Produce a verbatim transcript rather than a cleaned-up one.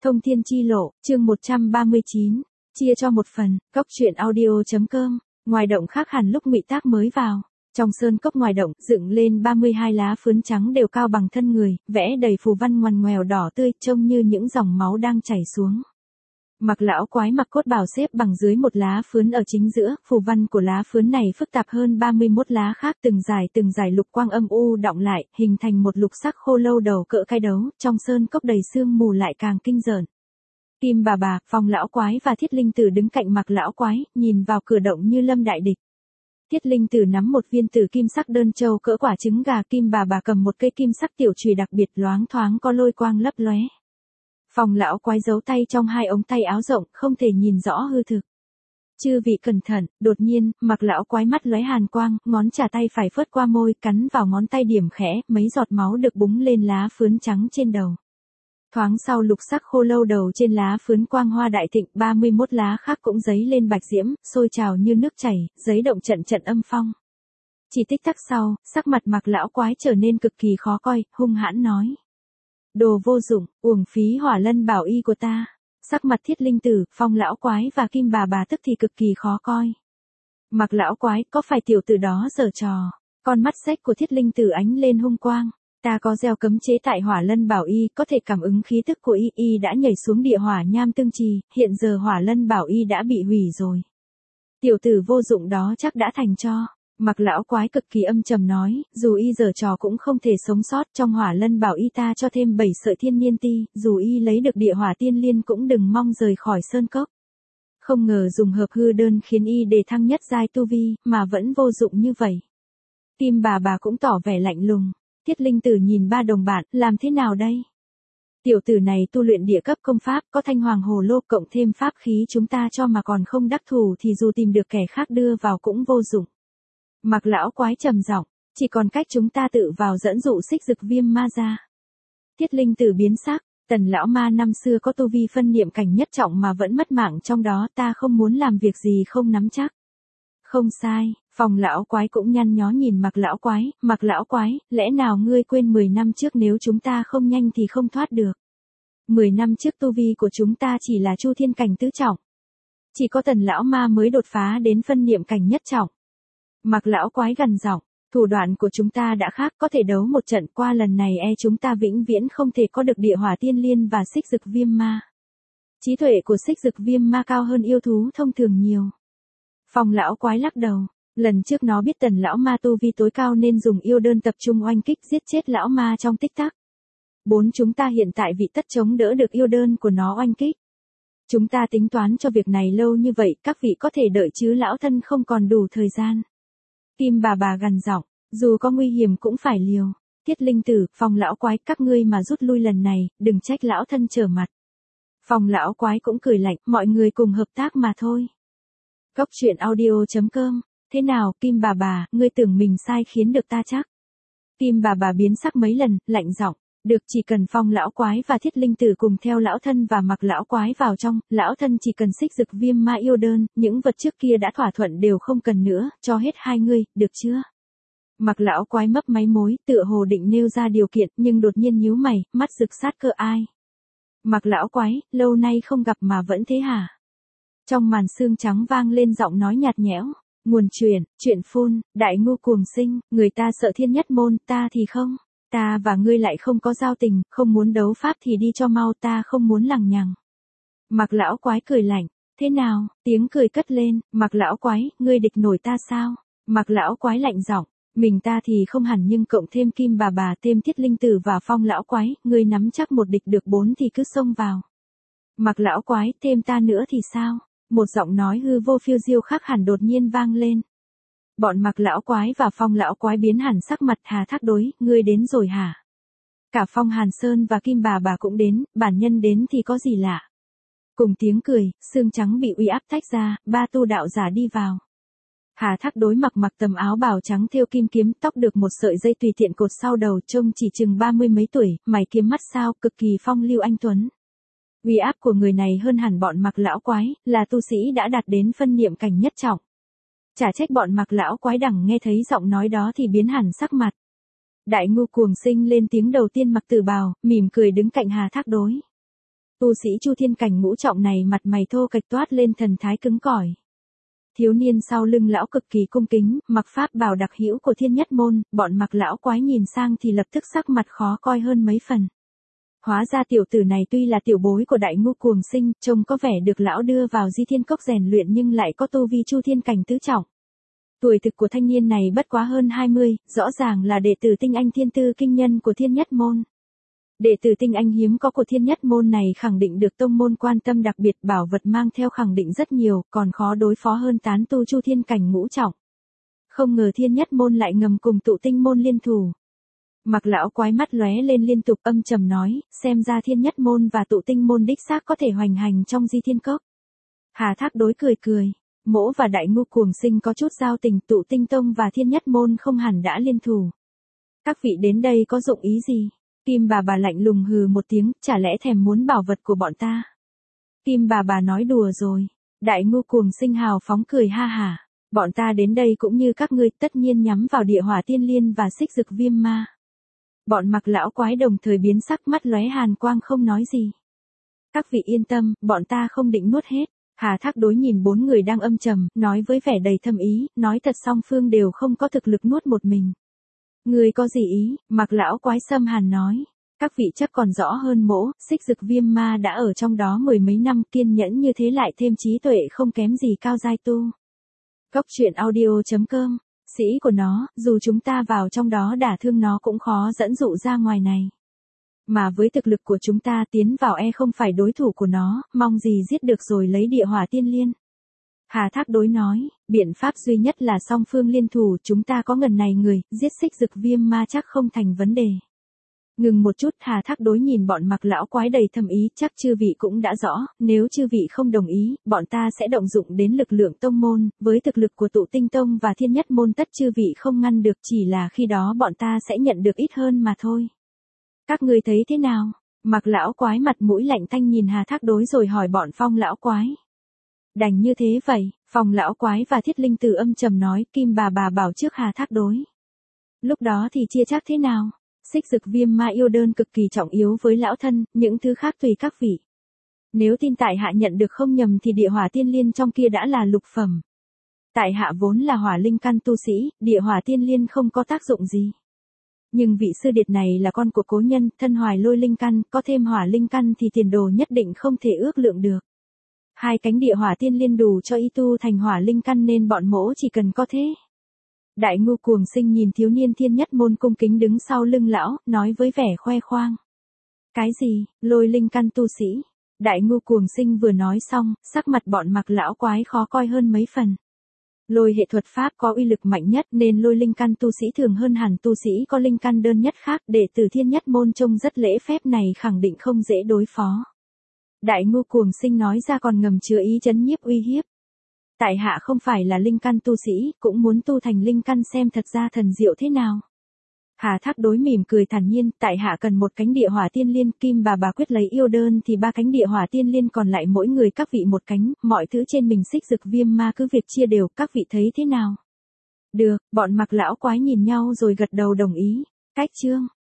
Thông thiên chi lộ, chương một trăm ba mươi chín, chia cho một phần, cốc truyện audio.com, ngoài động khác hẳn lúc Ngụy Tác mới vào. Trong sơn cốc ngoài động, dựng lên ba mươi hai lá phướn trắng đều cao bằng thân người, vẽ đầy phù văn ngoằn ngoèo đỏ tươi, trông như những dòng máu đang chảy xuống. Mặc lão quái mặc cốt bào xếp bằng dưới một lá phướn ở chính giữa, phù văn của lá phướn này phức tạp hơn ba mươi mốt lá khác, từng dải từng dải lục quang âm u đọng lại, hình thành một lục sắc khô lâu đầu cỡ cái đấu, trong sơn cốc đầy sương mù lại càng kinh rợn. Kim bà bà, Phong lão quái và Thiết Linh Tử đứng cạnh Mặc lão quái, nhìn vào cửa động như lâm đại địch. Thiết Linh Tử nắm một viên tử kim sắc đơn châu cỡ quả trứng gà, Kim bà bà cầm một cây kim sắc tiểu chùy đặc biệt loáng thoáng có lôi quang lấp lóe. Phong lão quái giấu tay trong hai ống tay áo rộng, không thể nhìn rõ hư thực. Chư vị cẩn thận, đột nhiên, Mặc lão quái mắt lóe hàn quang, ngón trỏ tay phải phớt qua môi, cắn vào ngón tay điểm khẽ, mấy giọt máu được búng lên lá phướn trắng trên đầu. Thoáng sau lục sắc khô lâu đầu trên lá phướn quang hoa đại thịnh, ba mươi mốt lá khác cũng dấy lên bạch diễm, sôi trào như nước chảy, giấy động trận trận âm phong. Chỉ tích tắc sau, sắc mặt Mặc lão quái trở nên cực kỳ khó coi, hung hãn nói: đồ vô dụng, uổng phí hỏa lân bảo y của ta. Sắc mặt Thiết Linh Tử, Phong lão quái và Kim bà bà tức thì cực kỳ khó coi. Mặc lão quái, có phải tiểu tử đó giở trò? Con mắt xếch của Thiết Linh Tử ánh lên hung quang. Ta có gieo cấm chế tại hỏa lân bảo y, có thể cảm ứng khí tức của y, y đã nhảy xuống địa hỏa nham tương trì, hiện giờ hỏa lân bảo y đã bị hủy rồi. Tiểu tử vô dụng đó chắc đã thành tro. Mặc lão quái cực kỳ âm trầm nói, dù y giở trò cũng không thể sống sót, trong hỏa lân bảo y ta cho thêm bảy sợi thiên niên ti, dù y lấy được địa hỏa tiên liên cũng đừng mong rời khỏi sơn cốc. Không ngờ dùng hợp hư đơn khiến y đề thăng nhất giai tu vi, mà vẫn vô dụng như vậy. Kim bà bà cũng tỏ vẻ lạnh lùng. Thiết Linh Tử nhìn ba đồng bạn, làm thế nào đây? Tiểu tử này tu luyện địa cấp công pháp, có thanh hoàng hồ lô cộng thêm pháp khí chúng ta cho mà còn không đắc thủ thì dù tìm được kẻ khác đưa vào cũng vô dụng. Mặc lão quái trầm giọng, chỉ còn cách chúng ta tự vào dẫn dụ xích dực viêm ma ra. Thiết Linh Tử biến sắc, Tần lão ma năm xưa có tu vi phân niệm cảnh nhất trọng mà vẫn mất mạng trong đó, ta không muốn làm việc gì không nắm chắc. Không sai, Phong lão quái cũng nhăn nhó nhìn Mặc lão quái, Mặc lão quái, lẽ nào ngươi quên mười năm trước nếu chúng ta không nhanh thì không thoát được. mười năm trước tu vi của chúng ta chỉ là chu thiên cảnh tứ trọng. Chỉ có Tần lão ma mới đột phá đến phân niệm cảnh nhất trọng. Mặc lão quái gằn giọng, thủ đoạn của chúng ta đã khác, có thể đấu một trận, qua lần này e chúng ta vĩnh viễn không thể có được địa hỏa tiên liên và xích dực viêm ma. Trí tuệ của xích dực viêm ma cao hơn yêu thú thông thường nhiều. Phong lão quái lắc đầu, lần trước nó biết Tần lão ma tu vi tối cao nên dùng yêu đơn tập trung oanh kích giết chết lão ma trong tích tắc. Bốn chúng ta hiện tại vị tất chống đỡ được yêu đơn của nó oanh kích. Chúng ta tính toán cho việc này lâu như vậy, các vị có thể đợi chứ lão thân không còn đủ thời gian. Kim bà bà gằn giọng, dù có nguy hiểm cũng phải liều. Thiết Linh Tử, Phong lão quái, các ngươi mà rút lui lần này, đừng trách lão thân trở mặt. Phong lão quái cũng cười lạnh, mọi người cùng hợp tác mà thôi. Cốc truyện audio.com, thế nào, Kim bà bà, ngươi tưởng mình sai khiến được ta chắc? Kim bà bà biến sắc mấy lần, lạnh giọng, được, chỉ cần Phong lão quái và Thiết Linh Tử cùng theo lão thân và Mặc lão quái vào trong, lão thân chỉ cần xích dực viêm ma yêu đơn, những vật trước kia đã thỏa thuận đều không cần nữa, cho hết hai ngươi, được chưa? Mặc lão quái mấp máy mối, tựa hồ định nêu ra điều kiện, nhưng đột nhiên nhíu mày, mắt rực sát cơ ai? Mặc lão quái, lâu nay không gặp mà vẫn thế hả? Trong màn sương trắng vang lên giọng nói nhạt nhẽo, nguồn truyền, chuyện phun, đại ngu cuồng sinh, người ta sợ thiên nhất môn, ta thì không. Ta và ngươi lại không có giao tình, không muốn đấu pháp thì đi cho mau, ta không muốn lằng nhằng. Mặc lão quái cười lạnh, thế nào, tiếng cười cất lên, Mặc lão quái, ngươi địch nổi ta sao? Mặc lão quái lạnh giọng, mình ta thì không hẳn nhưng cộng thêm Kim bà bà thêm Thiết Linh Tử và Phong lão quái, ngươi nắm chắc một địch được bốn thì cứ xông vào. Mặc lão quái, thêm ta nữa thì sao? Một giọng nói hư vô phiêu diêu khác hẳn đột nhiên vang lên. Bọn Mặc lão quái và Phong lão quái biến hẳn sắc mặt. Hà Thác Đối, ngươi đến rồi hả? Cả Phong Hàn Sơn và Kim bà bà cũng đến, bản nhân đến thì có gì lạ. Cùng tiếng cười, xương trắng bị uy áp tách ra, ba tu đạo giả đi vào. Hà Thác Đối mặc mặc tầm áo bào trắng thêu kim kiếm, tóc được một sợi dây tùy tiện cột sau đầu, trông chỉ chừng ba mươi mấy tuổi, mày kiếm mắt sao, cực kỳ phong lưu anh tuấn. Uy áp của người này hơn hẳn bọn Mặc lão quái, là tu sĩ đã đạt đến phân niệm cảnh nhất trọng. Chả trách bọn Mặc lão quái đằng nghe thấy giọng nói đó thì biến hẳn sắc mặt. Đại ngu cuồng sinh lên tiếng đầu tiên mặc tử bào, mỉm cười đứng cạnh Hà Thác Đối. Tu sĩ Chu Thiên cảnh ngũ trọng này mặt mày thô kệch toát lên thần thái cứng cỏi. Thiếu niên sau lưng lão cực kỳ cung kính, mặc pháp bào đặc hữu của Thiên Nhất Môn, bọn Mặc lão quái nhìn sang thì lập tức sắc mặt khó coi hơn mấy phần. Hóa ra tiểu tử này tuy là tiểu bối của Đại Ngu Cuồng Sinh, trông có vẻ được lão đưa vào Di Thiên Cốc rèn luyện nhưng lại có tu vi Chu Thiên cảnh tứ trọng. Tuổi thực của thanh niên này bất quá hơn hai mươi, rõ ràng là đệ tử tinh anh thiên tư kinh nhân của Thiên Nhất Môn. Đệ tử tinh anh hiếm có của Thiên Nhất Môn này khẳng định được tông môn quan tâm đặc biệt, bảo vật mang theo khẳng định rất nhiều, còn khó đối phó hơn tán tu Chu Thiên cảnh ngũ trọng. Không ngờ Thiên Nhất Môn lại ngầm cùng Tụ Tinh Môn liên thủ. Mặc lão quái mắt lóe lên liên tục âm trầm nói, xem ra Thiên Nhất Môn và Tụ Tinh Môn đích xác có thể hoành hành trong Di Thiên Cốc. Hà Thác Đối cười cười, Mỗ và Đại Ngu Cuồng Sinh có chút giao tình, Tụ Tinh Tông và Thiên Nhất Môn không hẳn đã liên thủ. Các vị đến đây có dụng ý gì? Kim bà bà lạnh lùng hừ một tiếng, chả lẽ thèm muốn bảo vật của bọn ta? Kim bà bà nói đùa rồi. Đại Ngu Cuồng Sinh hào phóng cười ha hả. Bọn ta đến đây cũng như các ngươi, tất nhiên nhắm vào địa hỏa tiên liên và xích dực viêm ma. Bọn Mặc lão quái đồng thời biến sắc, mắt lóe hàn quang không nói gì. Các vị yên tâm, bọn ta không định nuốt hết. Hà Thác Đối nhìn bốn người đang âm trầm, nói với vẻ đầy thâm ý, nói thật song phương đều không có thực lực nuốt một mình. Người có gì ý? Mặc lão quái xâm hàn nói. Các vị chắc còn rõ hơn mỗ, xích dực viêm ma đã ở trong đó mười mấy năm, kiên nhẫn như thế lại thêm trí tuệ không kém gì cao giai tu. Góc truyện audio chấm com, sĩ của nó, dù chúng ta vào trong đó đả thương nó cũng khó dẫn dụ ra ngoài này. Mà với thực lực của chúng ta tiến vào e không phải đối thủ của nó, mong gì giết được rồi lấy địa hỏa tiên liên. Hà Thác Đối nói, biện pháp duy nhất là song phương liên thủ, chúng ta có ngần này người, giết xích dực viêm ma chắc không thành vấn đề. Ngừng một chút, Hà Thác Đối nhìn bọn Mặc lão quái đầy thâm ý, chắc chư vị cũng đã rõ, nếu chư vị không đồng ý, bọn ta sẽ động dụng đến lực lượng tông môn, với thực lực của Tụ Tinh Tông và Thiên Nhất Môn tất chư vị không ngăn được, chỉ là khi đó bọn ta sẽ nhận được ít hơn mà thôi. Các người thấy thế nào? Mặc lão quái mặt mũi lạnh tanh nhìn Hà Thác Đối rồi hỏi bọn Phong lão quái. Đành như thế vậy, Phong lão quái và Thiết Linh Tử âm trầm nói, Kim bà bà bảo trước Hà Thác Đối. Lúc đó thì chia chắc thế nào? Xích dực viêm ma yêu đơn cực kỳ trọng yếu với lão thân, những thứ khác tùy các vị. Nếu tin tại hạ nhận được không nhầm thì địa hỏa tiên liên trong kia đã là lục phẩm. Tại hạ vốn là hỏa linh căn tu sĩ, địa hỏa tiên liên không có tác dụng gì. Nhưng vị sư điệt này là con của cố nhân, thân hoài lôi linh căn, có thêm hỏa linh căn thì tiền đồ nhất định không thể ước lượng được. Hai cánh địa hỏa tiên liên đủ cho y tu thành hỏa linh căn nên bọn mỗ chỉ cần có thế. Đại Ngu Cuồng Sinh nhìn thiếu niên Thiên Nhất Môn cung kính đứng sau lưng lão, nói với vẻ khoe khoang. Cái gì, lôi linh căn tu sĩ? Đại Ngu Cuồng Sinh vừa nói xong, sắc mặt bọn Mặc lão quái khó coi hơn mấy phần. Lôi hệ thuật pháp có uy lực mạnh nhất nên lôi linh căn tu sĩ thường hơn hẳn tu sĩ có linh căn đơn nhất khác, đệ tử Thiên Nhất Môn trông rất lễ phép này khẳng định không dễ đối phó. Đại Ngu Cuồng Sinh nói ra còn ngầm chứa ý trấn nhiếp uy hiếp. Tại hạ không phải là linh căn tu sĩ, cũng muốn tu thành linh căn xem thật ra thần diệu thế nào. Hà Thác Đối mỉm cười thản nhiên, tại hạ cần một cánh địa hỏa tiên liên, Kim bà bà quyết lấy yêu đơn thì ba cánh địa hỏa tiên liên còn lại mỗi người các vị một cánh, mọi thứ trên mình xích dực viêm ma cứ việc chia đều, các vị thấy thế nào? Được, bọn Mặc lão quái nhìn nhau rồi gật đầu đồng ý. Cách chương